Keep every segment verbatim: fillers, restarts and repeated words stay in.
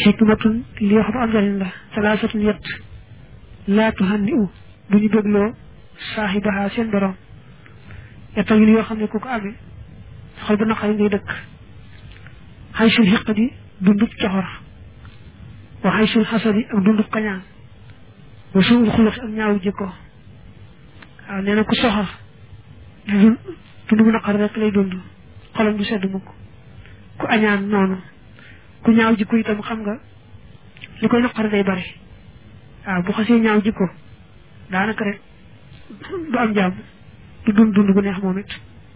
xikmatun li wax bu am njariñ la salaasatun yett laa tuhanni u bu ñu bégloo saaxibaha seen borom yetta ngi yoo xam ne ku ko amee xol bu naqari ngay dëkk xaysul xiqadi dundub coxor wa xaysul xasadi ak dundub kañaan wa suul xuluqi ak ñaawu jikko waaw nee na ku soxor dund dund bu naqari rek lay dund xolam du sedd mukk ku añaan noonu ku ñaaw jikko itam xam nga li koy naqari day bari waaw bu xasee ñaaw jikko daanaka rek du am jàmm du dund dund bu neex moom it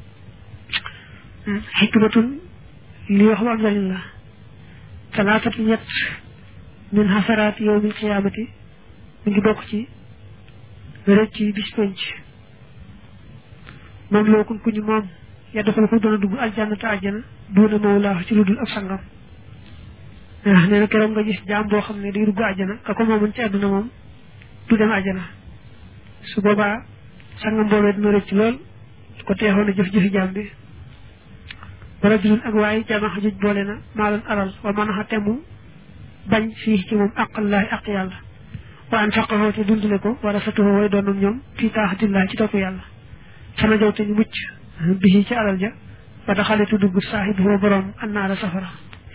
xikmatun li wax bu am njariñ la talaatatu ñett min xasaraat yawmil qiyaamati mi ngi bokk ci rëcc ci bis penc moom loo kun ku ñu moom yadxul ko dana dugg aljanna te àjjana duuna mawlaa ci lu dul ab sangam ah nee na keroog nga gis jaam boo xam ne day dugg àjjana ka ko moomoon ci àdduna moom du dem àjjana su boobaa sangam boobee dina rëcc lool ko teexoon a jëf-jëfi jaam bi wala julun ak waaye jama xajuj boole na maa doon alal wa mën a temu bañ fii ci moom aqallaahi aq yàlla wa an faqahoo te dundale ko wala satuhoo way doonum ñoom fii taaxatillahi ci topp yàlla sama jaw te ñu mucc bi ci alal ja ba daxale tu dugg saaxibu borom annaara safara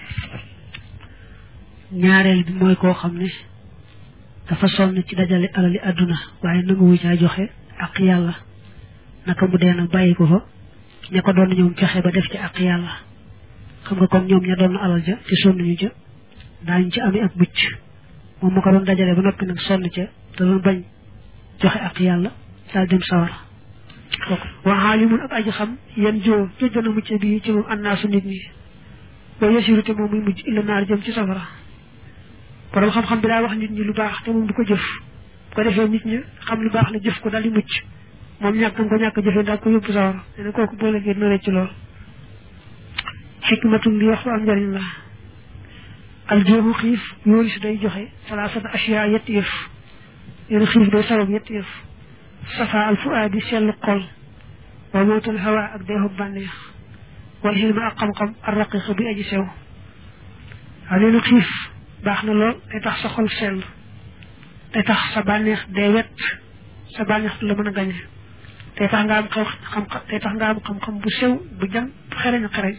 ñaareel bi mooy koo xam ne dafa sonn ci dajale alali àdduna waaye nanguwu caa joxe ak yàlla naka mu dee nag bàyyi ko fa ña ko doon ñoom fexe ba def ci ak yàlla xam nga kon ñoom ña doon alal ja te sonn ñu ca daañu ci amee ak mucc moom mu ko doon dajale ba noppi nag sonn ca te doon bañ joxe ak yàlla daal dem sawara wa xaalimun ak aji xam yan joo joj dana mucc bii ci moom annaasu nit ñi wa yasiru te moom muy mujj illa naar jëm ci safara borom xam-xam bi daa wax nit ñi lu baax te moom du ko jëf bu ko defee nit ñi xam lu baax la jëf ko daal di mucc moom ñàkkam ko ñàkk jëfee daal ko yóbbu sawara nee na kooku boo léegi dina rëcc lool xikmatum li wax am njariñ la aljooxu xiif yoolu si day joxe salaasata asiya yetti yëf yéen xiif day sabab yetti yëf safa al fuaadi sellu xol wa mootul hawa ak deexub bànneex wal xilma ak xam-xam ar raqiq bi aji sew waaw nee na xiif baax na lool day tax sa xol sell day tax sa bànneex day wet sa bànneex du la mën a gañe day tax nga am xam xam day tax nga am xam-xam bu sew bu jam bu xereñ xereñ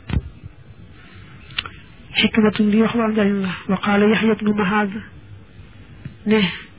xikmatun li wax lu am njariñ la wa qaala yaxya bnu mahaaz ne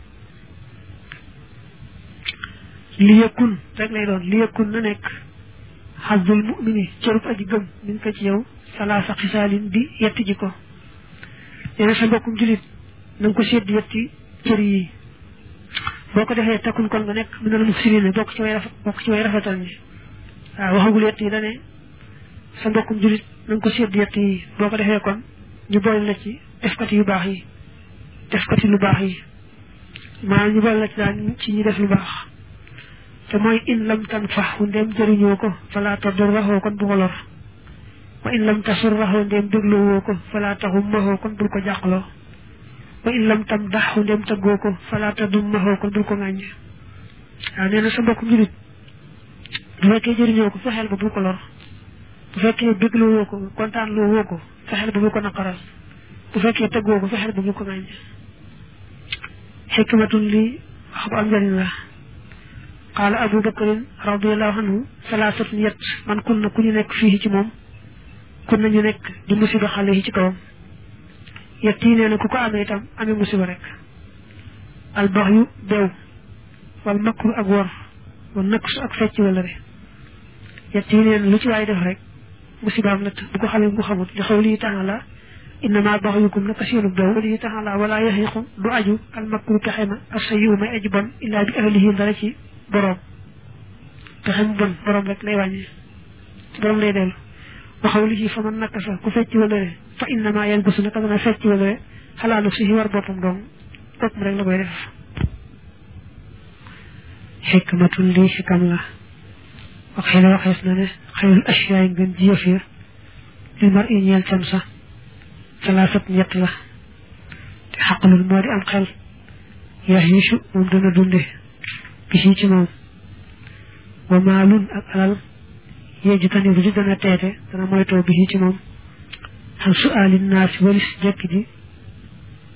li yëkkun rek lay doon li yëkkun na nekk xazul mumini cërub aji gëm min ko ci yow salaasa xisaalin di yetti ji ko nee na sa mbokkum julit na nga ko sédd yetti cër yi boo ko defee takkun kon nga nekk minal muhsiniina bokk ci way rafet bokk ci way rafetal ñi waaw waxagul yett yi dane sa mbokkum julit na nga ko sédd yett yi boo ko defee kon ñu boole la ci defkati yu baax yi defkati lu baax yi maanaam ñu boole la ci daal ci ñi def lu baax te mooy in lam tanfahu ndem jëriñoo ko fala tadurrahu kon bu ko lor wa in lam tasurrahu ndem dégloo ko fala tahummahu kon bul ko jàqloo wa in lam tam daxu ndem taggoo ko fala tadummahu kon bul ko ŋàññ waaw nee na sa mbokku julit bu fekkee jëriñoo ko fexeel ba bul ko lor bu fekkee dégloo woo ko kontaan loo woo ko fexeel ba bul ko naqaral bu fekkee taggoo ko fexeel ba bul ko ŋàññ xikmatun li wax bu am njariñ la qaala abu bakrin radiallahu anhu salaasatun yett man kun na ku ñu nekk fii ci moom kun nañu nekk di musiba xale yi ci kawam yett yi nee na ku ko amee itam amee musiba rek albax yu beew wal makru ak wor wal naksu ak fecc wala re yett yi nee na lu ci waay def rek musibaam la bu ko xamee bu xamut li xaw lii taala innama baxyukum naka seenu beew lii taala wala yaxiqu du aju al makru pexe ma ak sa yiw may aji bon illaa bi ahlihi dara ci borom pexe mu bon borom rek lay wàññi ci borom lay dellu waxaw li ci fa man nakka sa ku fecc wala re fa innama yalbasu naka dana fecc wala re xalaalu si war boppam doom boppam rek la koy def xikmatul lii xikam la wax xëy na waxees na ne xayrul asiyaay ngeen ji yëf ya li mar i ñeel cam sa salaasat ñett la te xaqalul moo di am xel yaxiisu moom dana dunde bisi ci moom wa maalun ak alal yeeju tani bu ci dana teete dana moytoo bisi ci moom xam su alin naasi walis jekk ji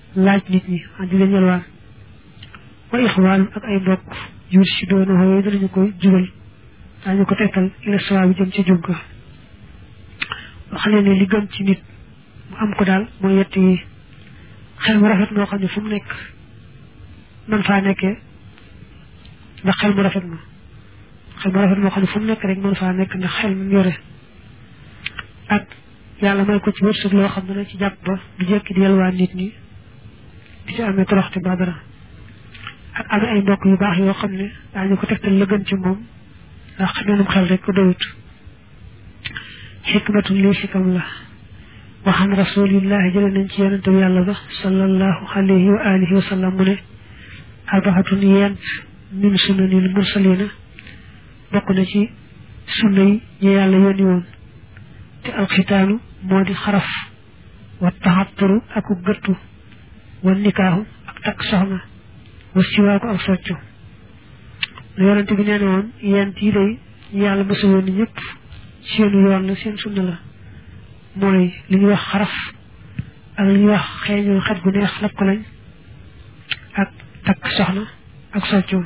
laaj nit ñi di leen yalwaan wa ixwaan ak ay mbokk yuur si doona yooyu danañu koy jubal daañu ko tegtal ila sawa bi jëm ci jub ga wax ne ne li gën ci nit mu am ko daal mooy yett yi xel mu rafet moo xam ne fu mu nekk man faa nekkee ndax xel mu rafet ma xel mu rafet moo xam ne fu mu nekk rek man faa nekk ndax xel mu yore ak yàlla may ko ci wërsëg loo xam ne dana ci jàpp ba du jekki di yalwaan nit ñi di ci amee toroxte ba dara ak amee ay mbokk yu baax yoo xam ne daañu ko tegtal la gën ci moom ndax xameenum xel rek ko doyut xikmatun lii xikam la waxan rasulillahi jële nañ ci yonente bi yàlla ba sallallahu alayhi wa alihi wa sallam mu ne arbaxatun yent min sunanil mursalina bokk na ci sunna yi ñu yàlla yónni woon te alxitaanu moo di xaraf wa taxatturu aku gëttu wa nikaahu ak takk soxna wa siwaaku ak soccu la yonente bi nee na woon yent yi day ñu yàlla mësa yónni ñëpp seenu yoon la seen sunna la mooy li ñuy wax xaraf ak li ñuy wax xeeñu xet gu neex lab ko lañ ak takk soxna ak soccu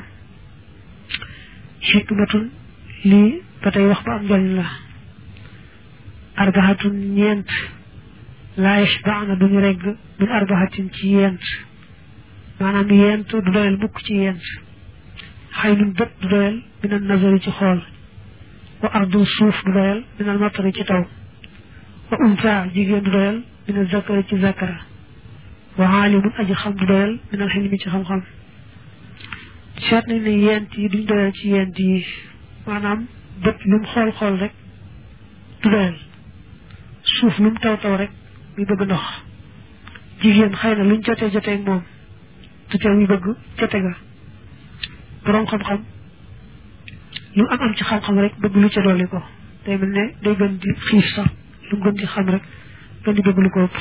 xikmatun lii ba tey wax ba am njariñ la arbaxatun ñeent laa yashbaana duñu regg min arbaxatin ci yent maanaam yent du doyal mukk ci yent xëy nun bët du doyal minal nazari ci xool wa ardul suuf du doyal minal matari ci taw wa unsa jigéen du doyal minal zakari ci zakara wa aalimun aji xam du doyal minal xilmi ci xam-xam seet nañ ne yent yi duñ doyal ci yent yi maanaam bët lu mu xool xool rek du doyal suuf lu mu taw taw rek muy bëgg ndox jigéen xëy na luñ jotee jotee ak moom du tee muy bëgg jote ga boroom xam-xam lu am am ci xam-xam rek bëgg lu ca dolli ko day mel ne day gën di xiif sax lu mu gën di xam rek gën di bëgg lu ko ëpp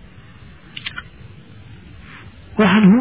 waxanhu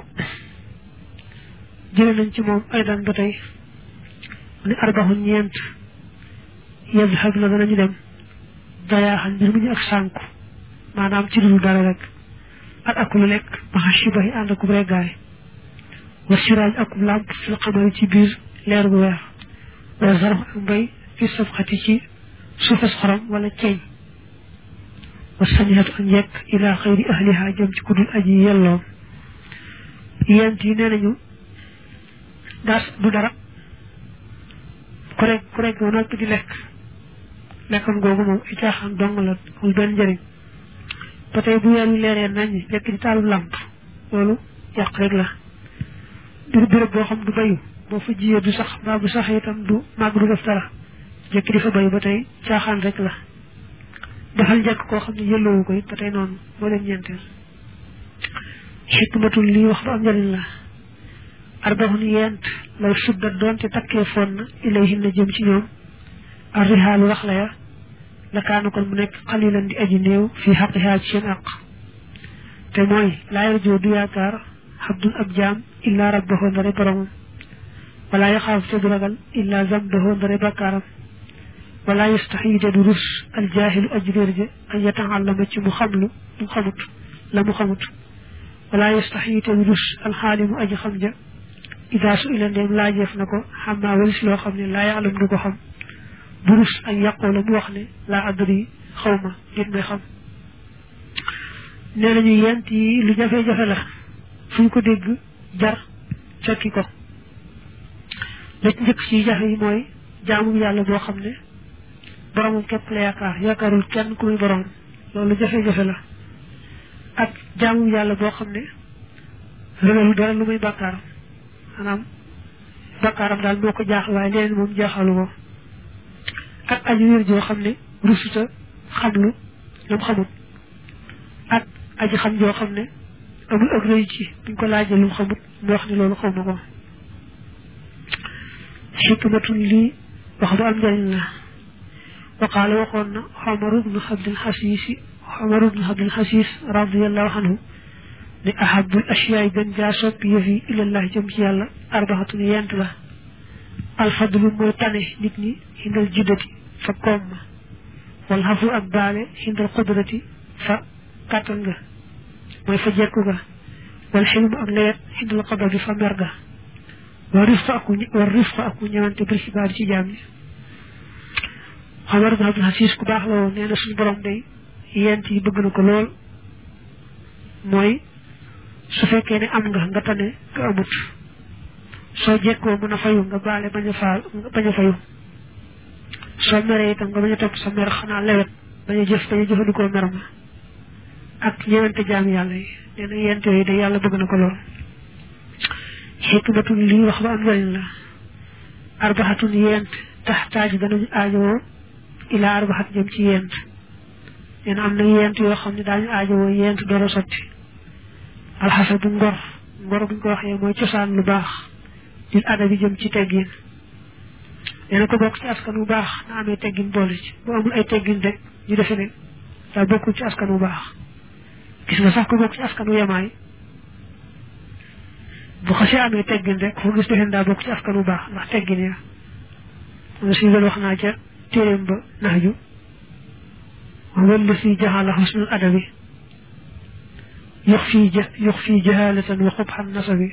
jële nañ ci moom ay daan ba tey ni arbaxu ñeent yazhab na danañu dem dayaaxan mbir mu ñu ak sànku maanaam ci dul dara rek ak ak lu lekk maxa shibahi ànd akub reggaay wa siraaj akub làmp fil xamari ci biir leer gu weer wa zarf ak mbay fi safxati ci suufas xorom wala ceeñ wa sanihatu ak njekk ila xayri ahliha jëm ci kudul aji yelloo yent yi nee nañu daas du dara ku rek ku rek ba noppi di lekk lekkam googu moom ay caaxaan dong la amul benn njëriñ ba tey bu weer wi leeree nañ jekk di taalub làmp loolu yàq rek la du béréb boo xam du bayu boo fa jiyee du sax mbaa bu sax itam du màgg du def dara jekk di fa bayu ba tey caaxaan rek la defal njëkk koo xam ne yëlloowu ko it ba tey noonu moo leen ñeenteel xikmatul lii wax ba am njëriñ la arbaxun yent law suddat doonte takkee foon na ilayhin na jëm ci ñoom arrihaalu wax la ya la kaana kon mu nekk xalilan di aji néew fii xaqihaa ci seen àq te mooy laa yarjoo du yaakaar xabdun ab jaam illaa rabbahu ndare boromam wala yaxaaf te du ragal illaa zambahu ndare bakkaaram wala yastaxyi te du rus aljaahilu aji réer ja an yataallama ci mu xamlu mu xamut la mu xamut wala yastaxyi te du rus alxaalimu aji xam ja ida su ila ndeem laajeef na ko xam naa walis loo xam ne laa yaalam du ko xam du rus ak yàqoo la mu wax ne laa adri xaw ma nit may xam nee nañu yent yi lu jafe-jafe la fu ñu ko dégg jar fekki ko la ci njëkk ci jafe yi mooy jaamu yàlla boo xam ne boromam képp la yaakaar yaakaarul kenn ku muy borom loolu jafe-jafe la ak jaamu yàlla boo xam ne rëgalu dara lu muy bàkkaaram maanaam bàkkaaram daal moo ko jaaxal waaye leneen moom jaaxalu ko ak aji wér joo xam ne rusuta xamlu lam xamul ak aji xam joo xam ne amul ak rëy ci buñ ko laajee lu mu xamut mu wax ne loolu xaw ma ko xikmatun lii wax du am njëriñ la waqaala waxoon na Omar ibnu Abdul Xasiis Omar ibnu Abdul Xasiis radiallahu anhu ne ahabul ashiyaay gën jaa soppi yëf yi ilallah jëm ci yàlla arbaxatun yent la alfadlu mooy tane nit ñi xindal jiddati fa koom ma wal xafu ak baale xindal xudrati fa kàttan nga mooy fa jekku ga wal xilmu ak leet xindul xaba bi fa merga wa rifqa aku wa rifqa aku ñëwante bir xibaar ci jaam ñi Omar ibn Abdul Aziz ku baax la woon nee na suñu borom day yent yi bëgg na ko lool mooy su fekkee ne am nga nga tane nga amut soo jekkoo mën a fayu nga baale bañ a faal bañ a fayu soo meree itam nga bañ a topp sa mer xanaa lewet bañ a jëf bañ a jëfandikoo mer ma ak ñëwante jaam yàlla yi nee na yent yooyu de yàlla bëgg na ko lool xikmatun lii wax ba am njëriñ la arbaxatun yent taxtaaj danañu aajowoo ila arbaxat jëm ci yent nee na am na yent yoo xam ne daañu aajowoo yent door a sotti alxasa bu ngor ngor buñ ko waxee mooy cosaan lu baax lil adabi jëm ci teggin nee na ko bokk ci askan bu baax na amee teggin boole ci bu amul ay teggin rek ñu defe ne daa bokkul ci askan bu baax gis nga sax ko bokk ci askan wu yemaay bu xasee amee teggin rek foo gis defe ne daa bokk ci askan bu baax ndax teggin ya moom si wax naa ca téeréem ba naxju wala si jaxala xusnul adabi yox fii ja yox fii jahalatan wa xubxan nasabi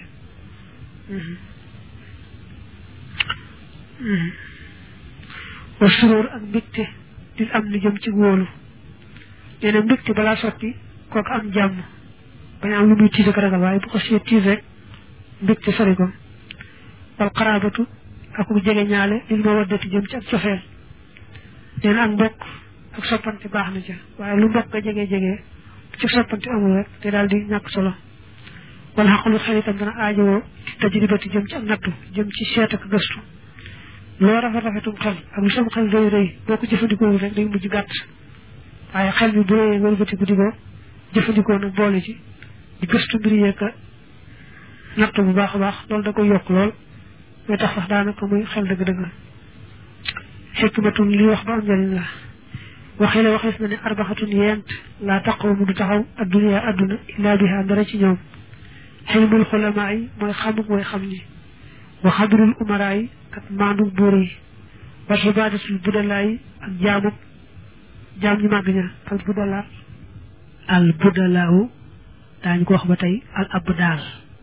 wa suróor ak mbégte dil am ni jëm ci wóolu nee na mbégte balaa sotti kooku am jàmm bañ am lu muy tiis ak ragal waaye bu ko see tiis rek mbégte sori ko wal xaraabatu ak bu jege ñaale lil ma waddati jëm ci ak cofeel nee na ak mbokk ak soppante baax na ca waaye lu mbokk nga jege-jege ci soppante amul rek te daal di ñàkk solo wala xaqalu xel itam dana aajowoo tajribati jëm ci ak nattu jëm ci seet ak gëstu loo rafet rafetum xel ak lu sama xel rëy rëy boo ko jëfandikoo rek day mujj gàtt waaye xel bi bu rëyee nga wëlbatiku di ko jëfandikoo nag boole ci di gëstu mbir yeeg nattu bu baax a baax loolu da koy yokk lool mooy tax sax daanaka muy xel dëgg-dëgg xikmatun li wax ba am njëriñ la waxee la waxees na ne arbaxatun yent laa taqawamu du taxaw adduniya adduna illaa biha dara ci ñoom xilmul xulamaa yi mooy xamuk mooy xam ñi wa xadrul umaraa yi ak maanduk buur yi wa xibaadatul budalaa yi ak jaamuk jaam ñi màgg ña al budalaa al budalaawu daañu ko wax ba tey al abdaal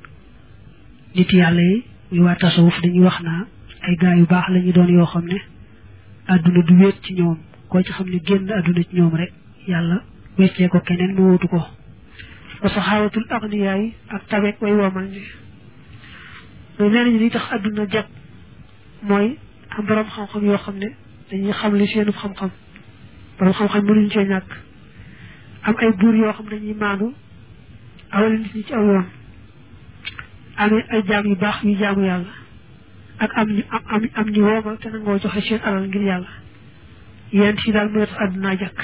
nit yàlla yi muy waa tasawuf dañuy wax naa ay gaa yu baax la ñu doon yoo xam ne adduna du wéet ci ñoom koo ci xam ne génn adduna ci ñoom rek yàlla weccee ko keneen mu wutu ko wa saxaawatul agniyaa yi ak tabeek way woomal ñi mais nee nañu li tax adduna jag mooy am borom xam-xam yoo xam ne dañuy xam li seenu xam-xam borom xam-xam mënuñ cee ñàkk am ay buur yoo xam ne dañuy maandu awale nit ñi ci aw yoon amee ay jaam yu baax yu jaamu yàlla ak am ñu am am ñu woomal te nangoo joxe seen alal ngir yàlla yéen ci daal mooy tax àdduna jàkk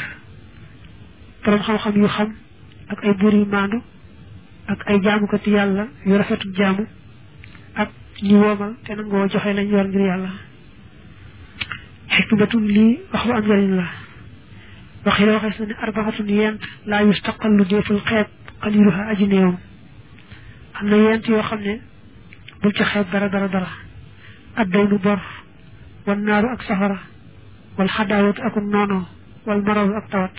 borom xam-xam yu xam ak ay buur yu maandu ak ay jaamukati yàlla yu rafetu jaamu ak ñu woomal te nangoo joxe lañ yor ngir yàlla xikmatun lii wax bu am njëriñ la waxi la waxees na ne arbaxatun yent laa yustaqallu deeful xeeb xaliluha aji néewam am na yent yoo xam ne bul ci xeeb dara dara dara addaynu bor wal naaru ak safara wal xadaawatu ak noonoo wal maraw ak tawat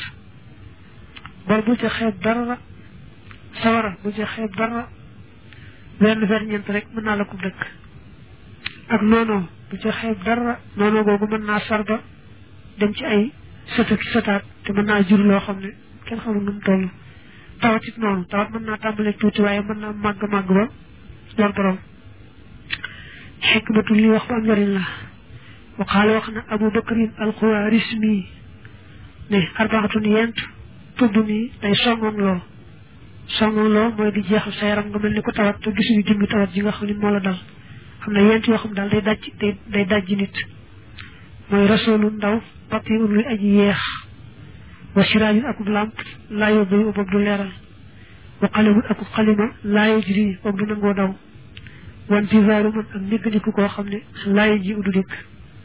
bor bul ci xeeb dara sawara bul ci xeeb dara wenn ferñeent rek mën naa la ko dëkk ak noonoo bul ci xeeb dara noonoo googu mën naa sarba dem ci ay sëta ki sëtaat te mën naa jur loo xam ne kenn xamul nu mu toll tawat it noonu tawat mën naa tàmbalee tuuti waaye mën naa màgg màgg ba lor borom xikmatu li wax ba am njëriñ la waxaale wax na Abu Bakrin al-Xawaarismi ne arbaxatun yent tudd mi day songoon loo songoon loo mooy di jeexal sa yaram nga mel ni ko tawat te gisuñu jëmmi tawat ji nga xam ne moo la dal xam na yent yoo xam daal day daj day day dajji nit mooy rasoolu ndaw papi un luy aji yeex wa siraajun akub làmp laa yóbbu boobu du leeral wa xalimun akub xalima laa yajri boobu du nangoo daw wantisaaru man ak néggandiku koo xam ne laa ji udu dikk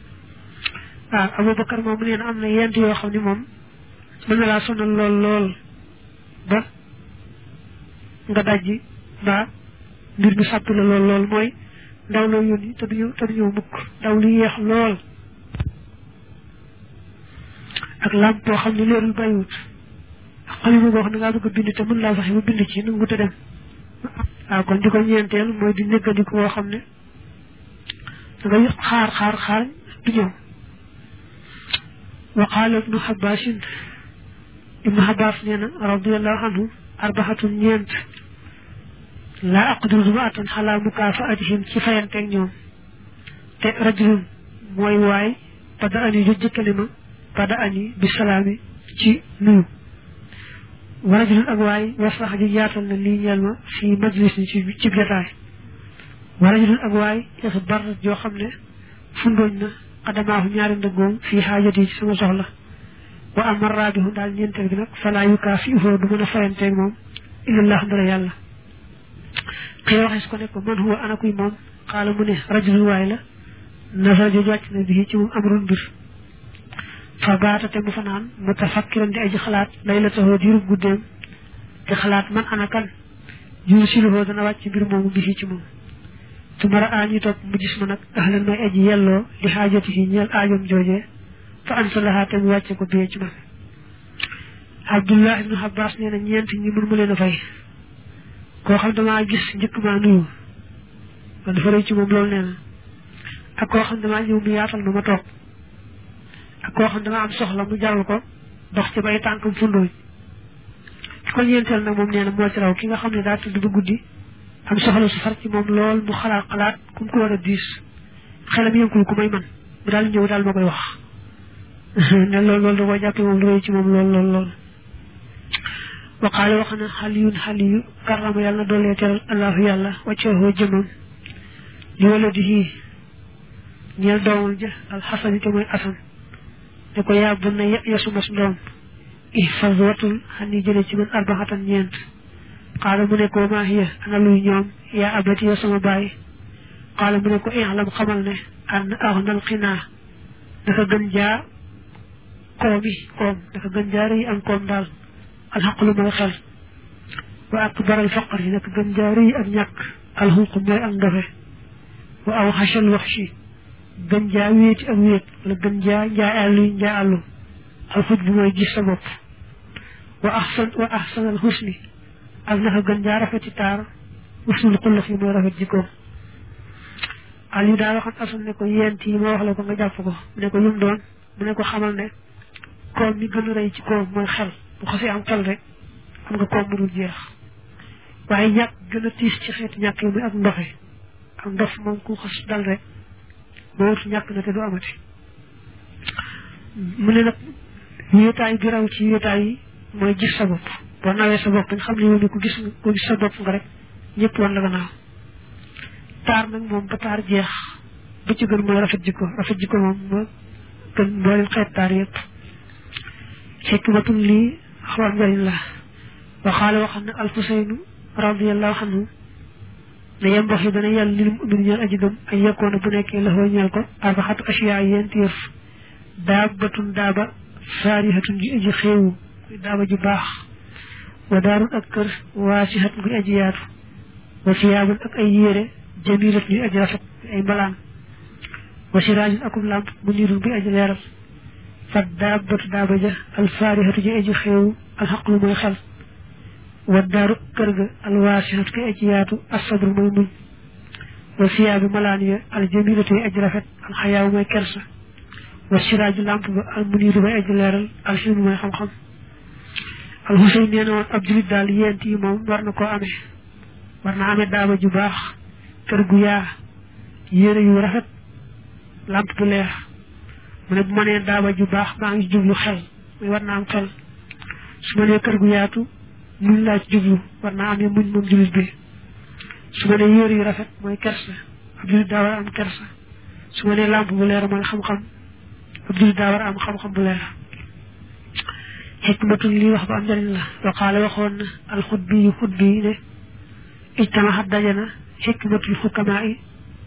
waaw Abubakar moom nee na am na yent yoo xam ne moom mën na laa sonal lool lool ba nga dajji ba mbir mi sàpp la lool lool mooy ndaw loo yónni te du ñëw te du ñëw mukk ndaw lu yeex lool ak làmp boo xam ne leerul bàyyiwut ak xalima boo xam ne ngaa bëgg a bind te mën laa fexe ba bind ci nangu te dem waaw kon di ko ñeenteel mooy di néggandiku woo xam ne da ngay xaar xaar xaar du ñëw wa qaala ibnu Abbaasin ibnu Abbaas nee na radiyallahu anhu arbaxatun ñeent laa aqdiru duma attan xalaa mukaafaatihim ci fayanteeg ñoom te rajulun mooy waay bada ani ju jëkkale ma bada ani bi salaami ci nuyu wa rajulun ak waay wasax ji yaatal na lii ñeel ma fii majlis ni ci ci jotaay wa rajulun ak waay yasu bar joo xam ne fundooñ na xadamaahu ñaari ndëggoom fii xaajati ci sama soxla wa amar raabihu daal ñeenteel bi nag falaa yukaafi'uhu du mën a fayanteeg moom illallah ndara yàlla xëy waxees ko ne ko man huwa ana kuy moom xaala mu ne rajulun waay la nasara jooju wàcc na bii ci moom amrun mbir fa baata te mu fanaan mutafakkiran di aji xalaat laylatahu diirub guddeem di xalaat man ana kan yursiluhu dana wàcc mbir moomu bii ci moom su mara añi topp mu gis ma nag ahlan may aji yelloo li xaajatihi ñeel aajom joojee fa ansalaha te mu wàcce ko biyee ci man Abdullah ibnu Abbas nee na ñeent ñi mën ma leen a fay koo xam damaa gis njëkk maa nuyu man dafa rëy ci moom loolu nee na ak koo xam damaa ñëw mu yaatal ma ma toog ak koo xam damaa am soxla mu jaral ko dox ci bay tànkam fundooñ ki ko ñeenteel nag moom nee na moo ci raw ki nga xam ne daa tudd ba guddi am soxla su far ci moom lool mu xalaat xalaat ku mu ko war a diis xelam yënkul ku may man mu daal ñëw daal ma koy wax ne loolu loolu da koo jàppee moom lu rëy ci moom lool lool lool waqaale wax na xaliyun xaliyu karrama yàlla na doolee teral allahu yàlla wacceexoo jëmam li wala di hii ñeel doomam ja alxasan yi te mooy asan ne ko yaa bu na yasuma su doom ihfaz watul xan yi jële ci man arbaxatan ñeent xaala mu ne ko maa hiya ana luy ñoom yaa abati yow sama baay xaala mu ne ko i'lam xamal ne an axnal xinaa dafa gën jaa koom yi koom dafa gën jaa rëy am koom daal alxaqlu mooy xel wa akbaral faqr yi nag gën jaa rëy ak ñàkk alxuqu mooy ak ndofe wa aw xachal wax si gën jaa wéeti ak wéet wala gën jaa njaa àllu njaa àllu alxuj bu mooy gis sa bopp wa ahsan wa ahsanal xusni ak naka gën jaa rafeti taar husnul xulux yi mooy rafet jikkoom Aliou daa waxoon asan ne ko yent yi ma wax la ko nga jàpp ko mu ne ko lum doon mu ne ko xamal ne koom mi gën a rëy ci koom mooy xel bu xasee am xel rek am nga koom mu dul jeex waaye ñàkk gën a tiis ci xeeti ñàkk yi muy ak ndoxe ak ndof moom ku xas dal rek boo wut ñàkk na te du amati mu ne nag wéetaay bi raw ci wéetaay yi mooy gis sa bopp boo nawee sa bopp nga xam ne yow ni ku gis ku gis sa bopp nga rek ñëpp wan la gannaaw taar nag moom ba taar jeex ba ci gën mooy rafet jikko rafet jikko moom moo gën mboolem xeet taar yëpp xikmatum lii xaw njëriñ la waxaale waxam ne alxuseynu radiallahu anhu ne yem wax yi dana yàlla lil mu'min ñeel aji gëm ay yekkoona bu nekkee la xoo ñeel ko arbaxatu asiyaa yéenti yëf daabatun daaba faarihatun ji aji xéewu daaba ji baax wa daarun ak kër waasihat nguy aji yaatu wa siyaabun ak ay yére jamilat nguy aji rafet ay mbalaan wa siraajun akum làmp mu niirun buy aji leeral fa daabatu daaba ja alfaarihatu ji aji xéewu alxaqlu mooy xel wa daaru kër ga alwaasihatu koy aji yaatu asabru mooy muñ wa siyaabu malaan ya aljamilatu yi aji rafet alxayaawu mooy kersa wa siraaju làmp ba almuniiru bay aji leeral alxilmu mooy xam-xam alxuseyn nee na woon ab julit daal yent yi moom war na koo amee war na amee daaba ju baax kër gu yaa yére yu rafet làmp bu leer mu ne bu ma nee daaba ju baax maa ngi jublu xel muy war naa am xel su ma nee kër gu yaatu muñ laa ci jublu war naa amee muñ moom julit bi su ma nee yére yu rafet mooy kersa ab julit daa war a am kersa su ma nee làmp bu leer mooy xam-xam ab julit daa war a am xam-xam bu leer xikmatul lii wax ba am njëriñ la waqaale waxoon na alxutbi yu xutbi yi ne ijtamahat daje na xikmatul xukamaa yi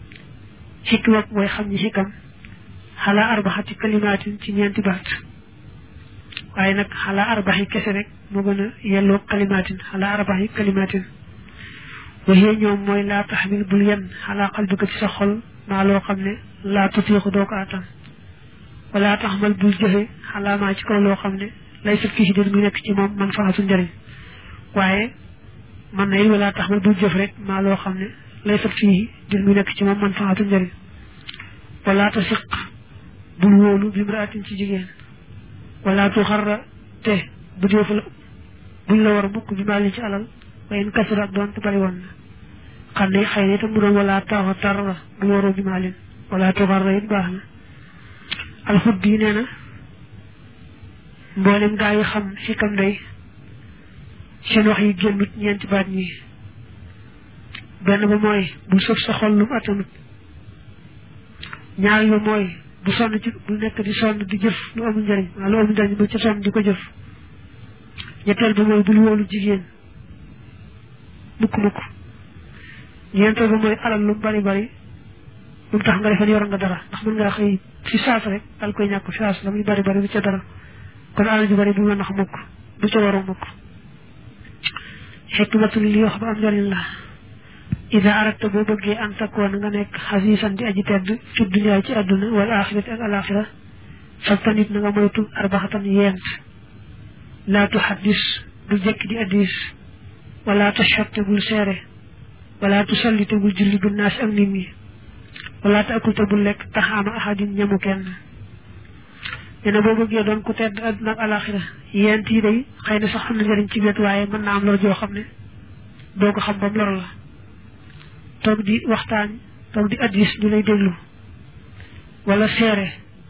xikma mooy xam ñi xikam xalaa arbaxati kalimaatin ci ñeenti baat waaye nag xalaa arbaxi kese rek moo gën a yelloo kalimaatin xalaa arbaxi kalimaatin waxee ñoom mooy laa taxmil bul yenn xalaa qalbika ci sa xol maa loo xam ne laa tutiixu doo ko attan wala taxmal bul jëfe xalaa maa ci kaw loo xam ne lay sat fii si den muy nekk ci moom man faxatu njëriñ waaye man nay wala tax ma du jëf rek maa loo xam ne lay sat fii dir mu nekk ci moom man faatu njëriñ wala tasiq bul wóolu bi mraatin ci jigéen wala tu xarra te bu deefu la buñ la war a mukk bi maali ci alal wayen kasura ak doon te bari woon na xam ne xëy na itam mu doon wala taxa tarra bu waroo bi maalin wala tu xarra it baax na alxut bii nee na mboolem gaa yi xam xikam day seen wax yi génnut ñeenti baat ñi benn ba mooy bu sëf sa xol lu mu attanut ñaar ba mooy bu sonn ci bu nekk di sonn di jëf lu amul njëriñ waaw lu amul njëriñ bu ci sonn di ko jëf ñetteel ba mooy bul wóolu jigéen mukk mukk ñeenteel ba mooy alal lu mu bari bari lu mu tax nga defe yor nga dara ndax mën ngaa xëy ci saas rek dal koy ñàkk saas la muy bari bari bu ca dara kon alal ju bari bu la nax mukk bu ca waru mukk xikmatul li wax ba am njëriñ la ida arata boo bëggee an takkoon nga nekk xasiisan di aji tedd fi dunya ci àdduna wala axirati ak alaxira faltanit na nga moytu arbaxatan yent laa tuxaddis bul jekki di addis wala tashhad te bul seere wala tusalli te bul julli bin naas ak nit ñi wala taakul te bul lekk taxaama ahadin ñamu kenn nee na boo bëggee doon ku tedd àdduna ak alaxira yent yi day xëy na sax am na njëriñ ci wet waaye mën na am lor joo xam ne doo ko xam bam lor la toog di waxtaan toog di addis ñu lay déglu wala seere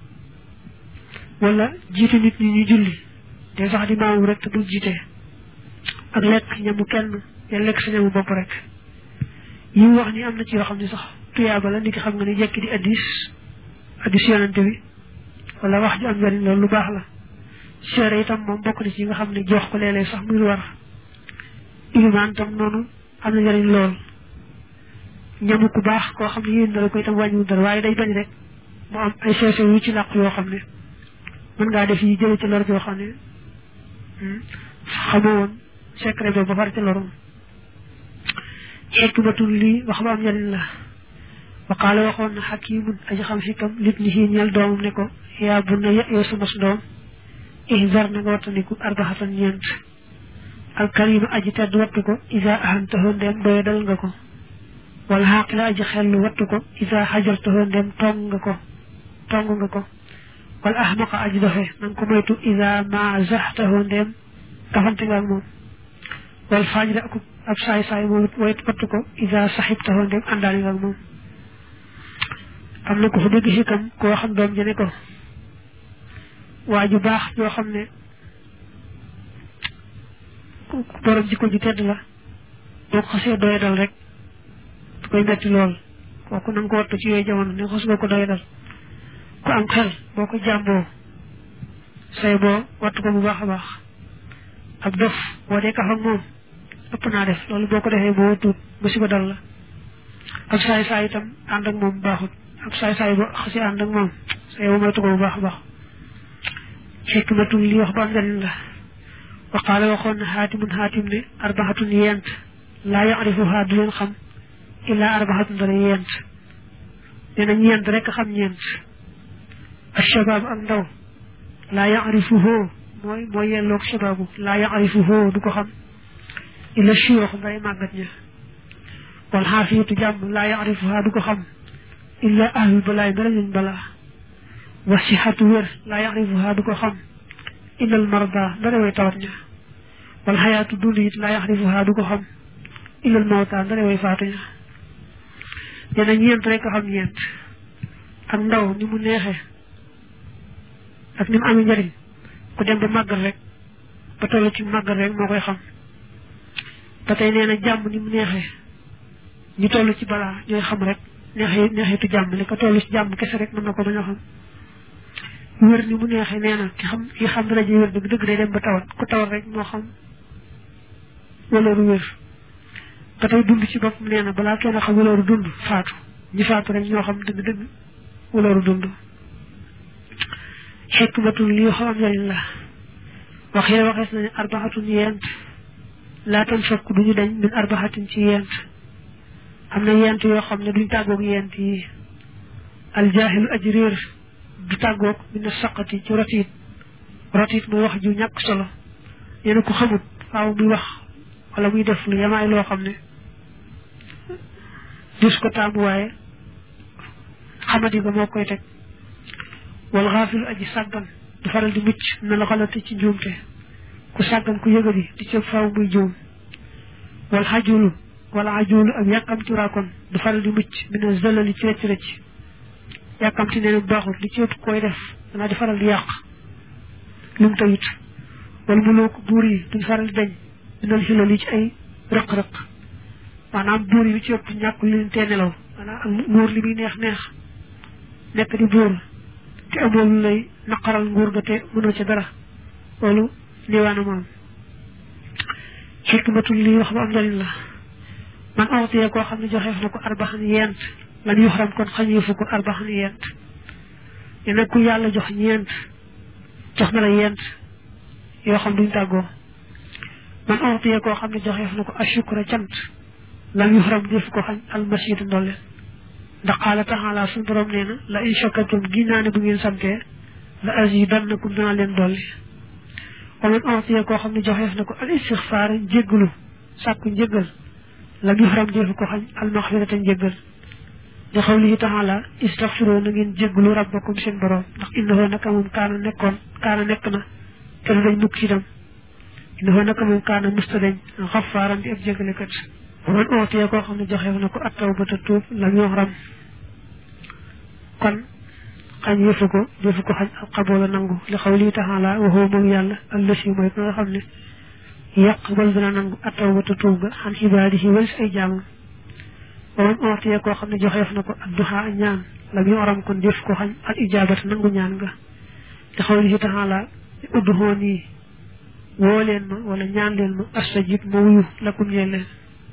wala jiite nit ñi ñu julli te sax di maamu rek te dul jiite ak lekk ñamu kenn te lekk sa ñamu bopp rek yi wax ni am na ci yoo xam ne sax tuyaaba la nit ki xam nga ni jekki di addis addis yonante bi wala wax ju am njëriñ loolu lu baax la seere itam moom bokk na ci nga xam ne jox ko léeg-léeg sax muy war ilimaan tam noonu am na njëriñ lool ñamu ku baax koo xam ne yéen dara ko itam wàññiwul dara waaye day bañ rek mu am ay seese yu ci làq yoo xam ne mën ngaa def yi jële ci lor joo xam ne xamoo woon secret ba ba far ci lorum xikmatul lii wax ba am njëriñ la waqaala waxoon na xakimun aji xam xikam lit ni xii ñeel doomam ne ko yaa bu na yow sama doom ihzar na nga wattandiku arbaxatan ñeent alkarima aji tedd wattu ko isa ahantaho ndem doye dal nga ko wala xaqila aji xellu wattu ko isa xajartaho ndem tong nga ko tong nga ko wala ahmaqa aji doxe nanga ko moytu isa ma zaxtaho ndem kafante nga ak moom wala fajira ak ab saay saay moom it wattu ko isa saxibtaho ndem àndaani nga ak moom am na ko fa dégg xikam koo xam doom jëne ko waa ju baax yoo xam ne borom jikko ju tedd la boo ko xasee doye dal rek du koy metti lool kooku na nga ko wattu ci yooyu jamono ne xas nga ko doye dal ku am xel boo ko jàmboo say boo wattu ko bu baax a baax ab dof boo dee kaf ak moom ëpp naa def loolu boo ko defee boo tuut musiba dal la ab saay saay itam ànd ak moom baaxut ab saay saay boo xasee ànd ak moom say boo moytu ko bu baax a baax xikmatul li wax ba am njëriñ la waqaala waxoon na xaatimun xaatim ne arbaxatun yent laa yarifuha du leen xam illaa arbaxatun dara yent nee na ñeent rek xam ñeent ashabaab ak ndaw laa yarifuhu mooy mooy yelloog shabaabu laa yarifuhu du ko xam illa shuyuux nday màggat ña wal xaafiyatu jàmm laa yarifuha du ko xam illa ahlul balaay ndara ñuñ balaa wa sixatu wér laa yarifuha du ko xam illa al marda ndara way tawat ña wal xayaatu dund it laa yaxrifuha du ko xam illa al mawta ndara way faatu ña nee na ñeent rek xam ñeent ak ndaw ni mu neexe ak ni mu amee njëriñ ku dem ba màggal rek ba toll ci màggal rek moo koy xam ba tey nee na jàmm ni mu neexe ñu toll ci balaa ñooy xam rek neexe neexitu jàmm li ko toll ci jàmm kese rek mën na ko bañ a xam wér ni mu neexee nee na ki xam ki xam dara ji wér dëgg dëgg day dem ba tawat ku tawat rek moo xam walooru wér ba tey dund ci boppam nee na balaa kenn xam walooru dund faatu ñi faatu rek ñoo xam dëgg dëgg walooru dund xikmatul lii xam njëriñ la waxee waxees na ne arbaxatun yent laa tan fekk duñu dañ min arbaxatin ci yent am na yent yoo xam ne duñ tàggoog yent yi aljaahilu aji réer du tàggoog min na saqati ci rotiit rotiit mooy wax ju ñàkk solo nee na ku xamut faaw muy wax wala muy def lu yamaay loo xam ne dus ko taamu waaye xamadi ga moo koy teg wal xaafilu aji sàggan du faral di mucc na la xalati ci njuumte ku sàggan ku yëgadi di ci faaw muy juum wal xajulu wala ajulu ak yàkkamti raakon du faral di mucc mina zalali ci rëcc rëcc yàkkamti nee na baaxul li ci ëpp koy def danaa di faral di yàq lu mu tawit wala mulooku buur yi duñ faral di dañ minal xilal yi ci ay rëq-rëq maanaam buur yi li ci ëpp ñàkk li leen tee nelaw maanaam ak nguur li muy neex neex nekk di buur te amoo lu lay naqaral nguur ga te mënoo ca dara loolu liwaana moom xikmatul li wax ba am njëriñ la man awtiyee koo xam ne joxeef na ko arbaxan yent lan yuxram kon xañeefu ko arbaxan yent ne nag ku yàlla jox ñeent jox na la yent yoo xam duñ tàggoo man awtiyee koo xam ne joxeef na ko ashukra cant lan yuxram def ko xañ almasiid ndolle ndax qaala taala suñu borom nee na la in shakartum gi naa ne bu ngeen santee la azidannakum danaa leen dolli wa man awtiyee koo xam ne joxeef na ko al istixfaar njéggalu sàkku njéggal lam yuxram defu ko xañ almaxfirata njéggal di xawlihi taala istaxfiroo na ngeen jéggalu rabbakum seen borom ndax innahu naka moom kaana nekkoon kaana nekk na te du dañ mukk ci dem innahu naka moom kaana musta dañ xafaaran di ab jéggalekat man ootee koo xam ne joxeef na ko at tawbata tuub lam yuxram kon xañ yëfu ko defu ko xañ alxaboola nangu li xawlihi taala waxoo moom yàlla allasi mooy ko nga xam ne yaqbal dina nangu at tawbata tuub ga xan ibaadihi wal si ay jaamam wa man ootee koo xam ne joxeef na ko adduha ñaan lam yuxram kon def ko xañ al ijaabata nangu ñaan nga li xawlihi taala udduhoon yi woo leen ma wala ñaan leen ma astajib ma wuyu lakum ñeel leen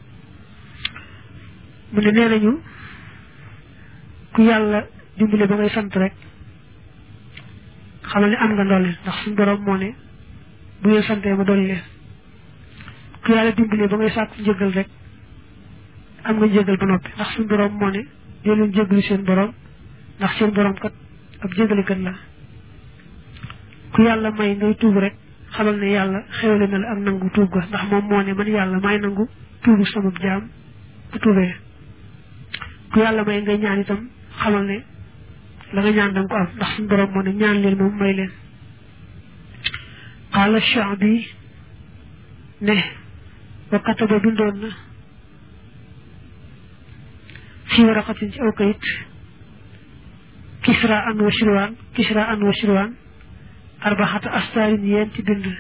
mu ne nee nañu ku yàlla dimbale ba ngay sant rek xamal ne am nga ndolli ndax suñu borom moo ne bu ngeen santee ma dolli leen ku yàlla dimbale ba ngay sàkku njëgal rek am nga njëgal ba noppi ndax suñu borom moo ne dee leen jéggalu seen borom ndax seen borom kat ab jéggalikat la ku yàlla may ngay tuub rek xamal ne yàlla xewle na la ak nangu tuub ga ndax moom moo ne man yàlla may nangu tuubu sama jaam bu tuubee ku yàlla may ngay ñaan itam xamal ne la nga ñaan danga ko am ndax suñu borom moo ne ñaan leen moom may leen qaala Shaabi ne wa kataba bindoon na fii waraqatin ci aw kayit kisra an wa shirwaan kisra an wa shirwaan arbaxata astaarin yéen ci bind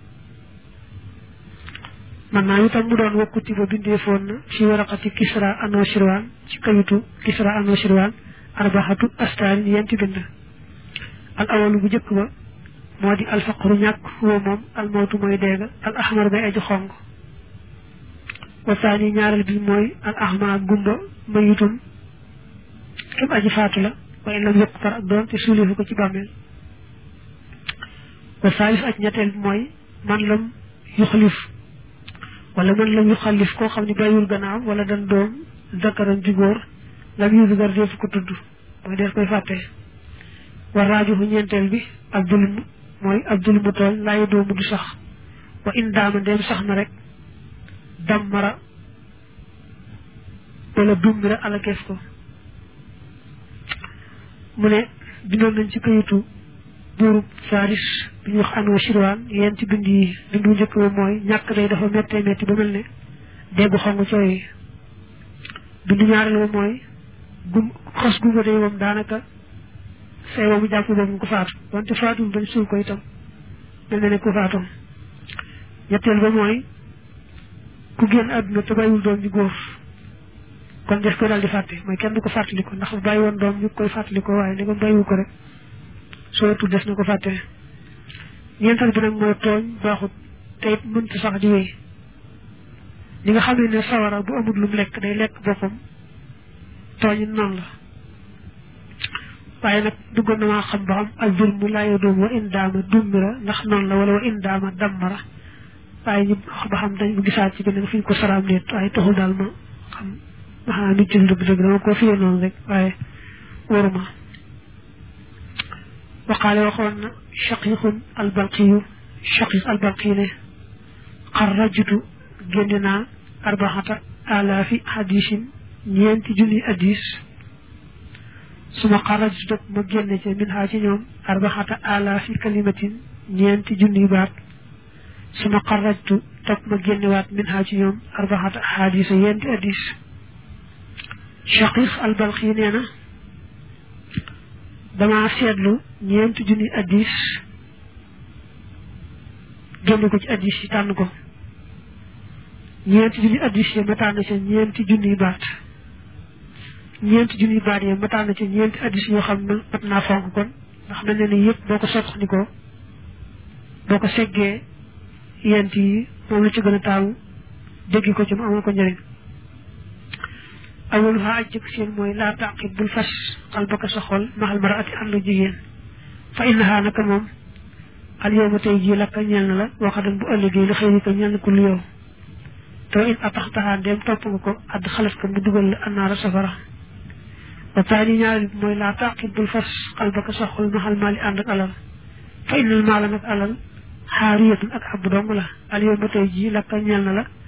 man naa itam mu doon wakkuti ba bindee foon na fi waraqati kisra an wa shirwaan ci kayitu kisra an wa shirwaan arbaxatu astaarin yéen ci bind al awalu bu jëkk ba moo di alfaqru ñàkk huwa moom almawtu mooy deega al ahmar bay aji xong wa saani ñaareel bi mooy al ahma gumba mayitun képp aji faatu la waaye lam yëpp par ak doon te suulifu ko ci bàmmeel wa saalis aj ñetteel bi mooy man lam yuxalif wala man lam yuxalif koo xam ne bàyyiwul gannaaw wala dan doom zakaran ju góor lam yusigar deefu ko tudd mooy dees koy fàtte wa raajuhu ñeenteel bi abdul mooy abdul mu tool laayi doomu du sax wa in daama ndeem sax na rek dammara wala dummira alakeef ko mu ne bindoon nañ ci kayitu buurub Faris bi ñu wax an wa shirwaan yéen ci bind yi bindu njëkk ba mooy ñàkk day dafa méttee métti ba mel ne déggu xong cooy bindu ñaareel ba mooy gum xos gumba day moom daanaka say boobu jàpp boobu ko faatu wante faatuwul bañ suul ko itam mel na ne ku faatoon ñetteel ba mooy ku génn àdduna te bàyyiwul doom ji góor kon des koy daal di fàtte mooy kenn du ko fàttaliko ndax bu bàyyi woon doom ñu koy fàttaliko waaye ne ko bàyyiwu ko rek soo tudd des na ko fàtte ñeenteel bi nag mooy tooñ baaxut te it mënta sax di wéy li nga xam ne sawara bu amul lu mu lekk day lekk boppam tooñ it noonu la waaye nag duggoon na maa xam ba xam ak zulmu laa yaduum wa in daama dummira ndax noonu la wala wa in daama dammara waaye ñu ba xam dañ gisaat ci beneen fi ñu ko saraam neet waaye taxul daal ma xam ma xam nit ci dëgg dëgg dama ko fiye noonu rek waaye waruma waqaale waxoon na shaqiqun albalqiyu shaqiq albalqi ne xar rajutu génne naa arbaxata alaafi hadisin ñeenti junni hadis suma xarajtu topp ma génne ca min haa ci ñoom arbaxata alaafi kalimatin ñeenti junni baat suma xarajtu topp ma génnewaat min haa ci ñoom arbaxata hadisa yenti hadis Shaqiq al-Balxi nee na dama seetlu ñeenti junni hadis génne ko ci hadis yi tànn ko ñeenti junni hadis yi ma tànn ca ñeenti junni baat ñeenti junni baat yi ma tànn ca ñeenti hadis yoo xam ne mat naa fonk kon ndax mel na ni yëpp boo ko soxnikoo boo ko seggee yent yi moom la ci gën a taamu dégg ko ci mu amal ko njëriñ awul ha ajjëk seen mooy laa taqib bul fas xalbaka sa xol maxal maraati àndu jigéen fa innaha naka moom al yowma tey jii lakka ñeel na la waxadan bu ëllëgee li xëy ni ko ñeel na ku lu yow te in ataxtaxaa ndéem topp nga ko add xalas ko mu dugal la annaara safara wa taani ñaari mooy laa taqib bul fas xalbaka sa xol maxal maali ànd ak alal fa innal maala nag alal xaariyatun ak ab dong la al yowma tey jii lakka ñeel na la